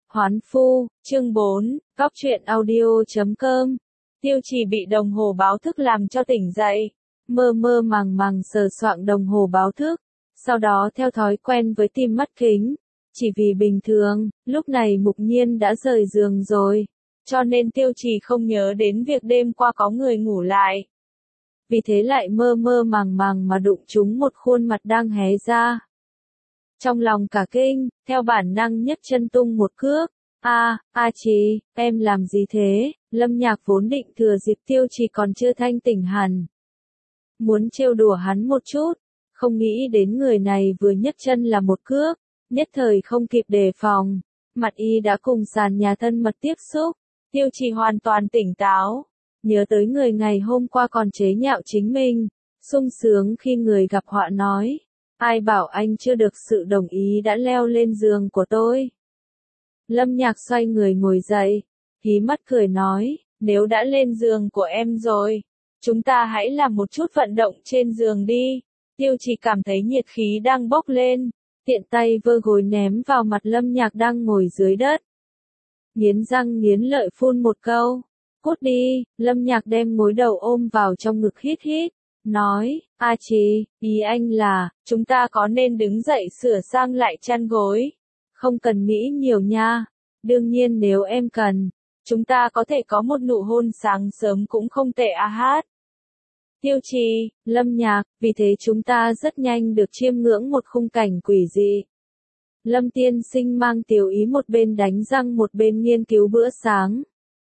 Hoán phu, chương 4, góc truyện audio.com. Tiêu Trì bị đồng hồ báo thức làm cho tỉnh dậy, mơ mơ màng màng sờ soạng đồng hồ báo thức, sau đó theo thói quen với tìm mắt kính. Chỉ vì bình thường, lúc này Mục Nhiên đã rời giường rồi, cho nên Tiêu Trì không nhớ đến việc đêm qua có người ngủ lại. Vì thế lại mơ mơ màng màng mà đụng trúng một khuôn mặt đang hé ra. Trong lòng cả kinh, theo bản năng nhấc chân tung một cước. A Trì, em làm gì thế? Lâm Nhạc vốn định thừa dịp Tiêu Trì còn chưa thanh tỉnh hẳn, muốn trêu đùa hắn một chút, không nghĩ đến người này vừa nhấc chân là một cước, nhất thời không kịp đề phòng, mặt y đã cùng sàn nhà thân mật tiếp xúc. Tiêu Trì hoàn toàn tỉnh táo, nhớ tới người ngày hôm qua còn chế nhạo chính mình, sung sướng khi người gặp họa nói, ai bảo anh chưa được sự đồng ý đã leo lên giường của tôi. Lâm Nhạc xoay người ngồi dậy, hí mắt cười nói, nếu đã lên giường của em rồi, chúng ta hãy làm một chút vận động trên giường đi. Tiêu Trì cảm thấy nhiệt khí đang bốc lên, tiện tay vơ gối ném vào mặt Lâm Nhạc đang ngồi dưới đất. Nghiến răng nghiến lợi phun một câu, cút đi. Lâm Nhạc đem gối đầu ôm vào trong ngực hít hít, nói, A Trì, ý anh là, chúng ta có nên đứng dậy sửa sang lại chăn gối? Không cần nghĩ nhiều nha, đương nhiên nếu em cần, chúng ta có thể có một nụ hôn sáng sớm cũng không tệ à hát. Tiêu Trì, Lâm Nhạc, vì thế chúng ta rất nhanh được chiêm ngưỡng một khung cảnh quỷ dị. Lâm tiên sinh mang Tiểu Ý một bên đánh răng một bên nghiên cứu bữa sáng.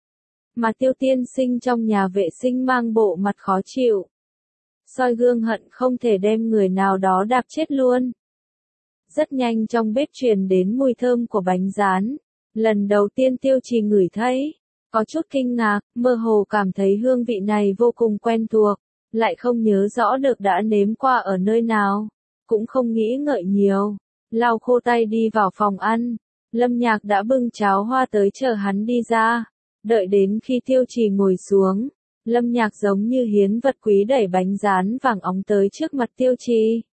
Mà Tiêu tiên sinh trong nhà vệ sinh mang bộ mặt khó chịu, soi gương hận không thể đem người nào đó đạp chết luôn. Rất nhanh trong bếp truyền đến mùi thơm của bánh rán. Lần đầu tiên Tiêu Trì ngửi thấy, có chút kinh ngạc, mơ hồ cảm thấy hương vị này vô cùng quen thuộc, lại không nhớ rõ được đã nếm qua ở nơi nào, cũng không nghĩ ngợi nhiều, lau khô tay đi vào phòng ăn. Lâm Nhạc đã bưng cháo hoa tới chờ hắn đi ra, đợi đến khi Tiêu Trì ngồi xuống, Lâm Nhạc giống như hiến vật quý đẩy bánh rán vàng óng tới trước mặt Tiêu Trì.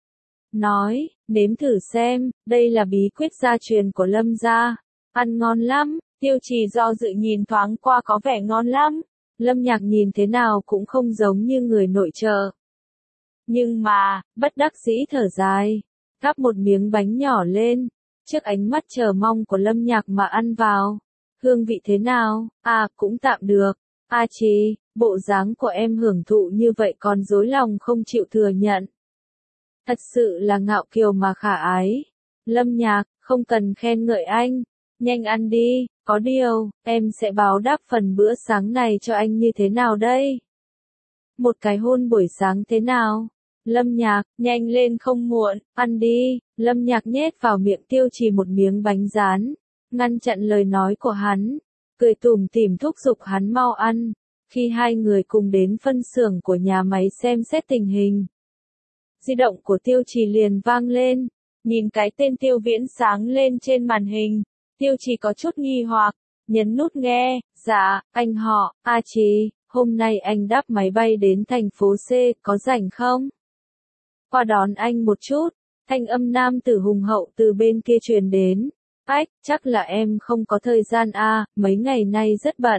Nói, nếm thử xem, đây là bí quyết gia truyền của Lâm gia, ăn ngon lắm. Tiêu Trì do dự nhìn thoáng qua có vẻ ngon lắm, Lâm Nhạc nhìn thế nào cũng không giống như người nội trợ. Nhưng mà, bất đắc dĩ thở dài, gắp một miếng bánh nhỏ lên, trước ánh mắt chờ mong của Lâm Nhạc mà ăn vào. Hương vị thế nào? Cũng tạm được. A Trì, bộ dáng của em hưởng thụ như vậy còn dối lòng không chịu thừa nhận. Thật sự là ngạo kiều mà khả ái. Lâm Nhạc, không cần khen ngợi anh, nhanh ăn đi, có điều, em sẽ báo đáp phần bữa sáng này cho anh như thế nào đây? Một cái hôn buổi sáng thế nào? Lâm Nhạc, nhanh lên không muộn, ăn đi. Lâm Nhạc nhét vào miệng Tiêu Trì một miếng bánh rán, ngăn chặn lời nói của hắn, cười tủm tỉm thúc giục hắn mau ăn. Khi hai người cùng đến phân xưởng của nhà máy xem xét tình hình, di động của Tiêu Trì liền vang lên, nhìn cái tên Tiêu Viễn sáng lên trên màn hình, Tiêu Trì có chút nghi hoặc, nhấn nút nghe. Dạ, anh họ, A Trì, hôm nay anh đáp máy bay đến thành phố C, có rảnh không? Qua đón anh một chút. Thanh âm nam tử hùng hậu từ bên kia truyền đến. Chắc là em không có thời gian mấy ngày nay rất bận.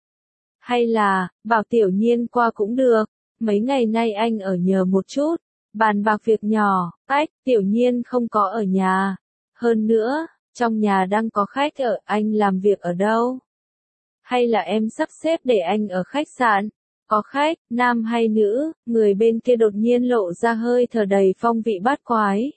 Hay là, bảo Tiểu Nhiên qua cũng được, mấy ngày nay anh ở nhờ một chút, bàn bạc việc nhỏ. Tiểu Nhiên không có ở nhà. Hơn nữa, trong nhà đang có khách ở, anh làm việc ở đâu? Hay là em sắp xếp để anh ở khách sạn? Có khách, nam hay nữ? Người bên kia đột nhiên lộ ra hơi thở đầy phong vị bát quái.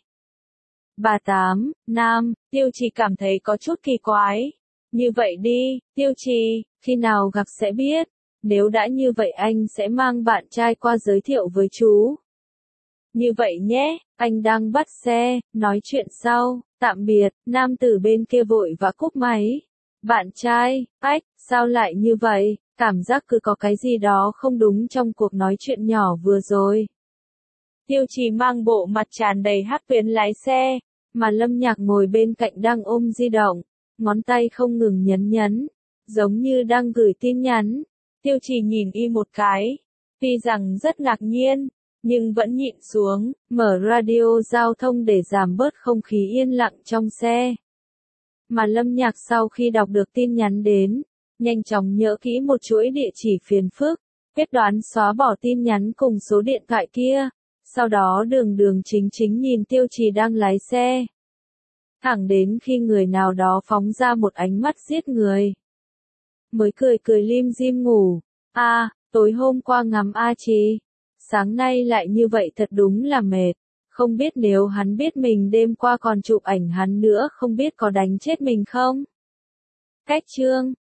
Bà Tám, nam. Tiêu Trì cảm thấy có chút kỳ quái. Như vậy đi, Tiêu Trì, khi nào gặp sẽ biết. Nếu đã như vậy anh sẽ mang bạn trai qua giới thiệu với chú. Như vậy nhé, anh đang bắt xe, nói chuyện sau, tạm biệt. Nam tử bên kia vội vã cúp máy. Bạn trai, sao lại như vậy? Cảm giác cứ có cái gì đó không đúng trong cuộc nói chuyện nhỏ vừa rồi. Tiêu Trì mang bộ mặt tràn đầy hắc tuyến lái xe, mà Lâm Nhạc ngồi bên cạnh đang ôm di động, ngón tay không ngừng nhấn, giống như đang gửi tin nhắn. Tiêu Trì nhìn y một cái, tuy rằng rất ngạc nhiên, nhưng vẫn nhịn xuống, mở radio giao thông để giảm bớt không khí yên lặng trong xe. Mà Lâm Nhạc sau khi đọc được tin nhắn đến, nhanh chóng nhớ kỹ một chuỗi địa chỉ phiền phức, quyết đoán xóa bỏ tin nhắn cùng số điện thoại kia, sau đó đường đường chính chính nhìn Tiêu Trì đang lái xe. Thẳng đến khi người nào đó phóng ra một ánh mắt giết người. Mới cười cười lim dim ngủ. Tối hôm qua ngắm A Trì. Sáng nay lại như vậy thật đúng là mệt. Không biết nếu hắn biết mình đêm qua còn chụp ảnh hắn nữa không biết có đánh chết mình không? Cách chương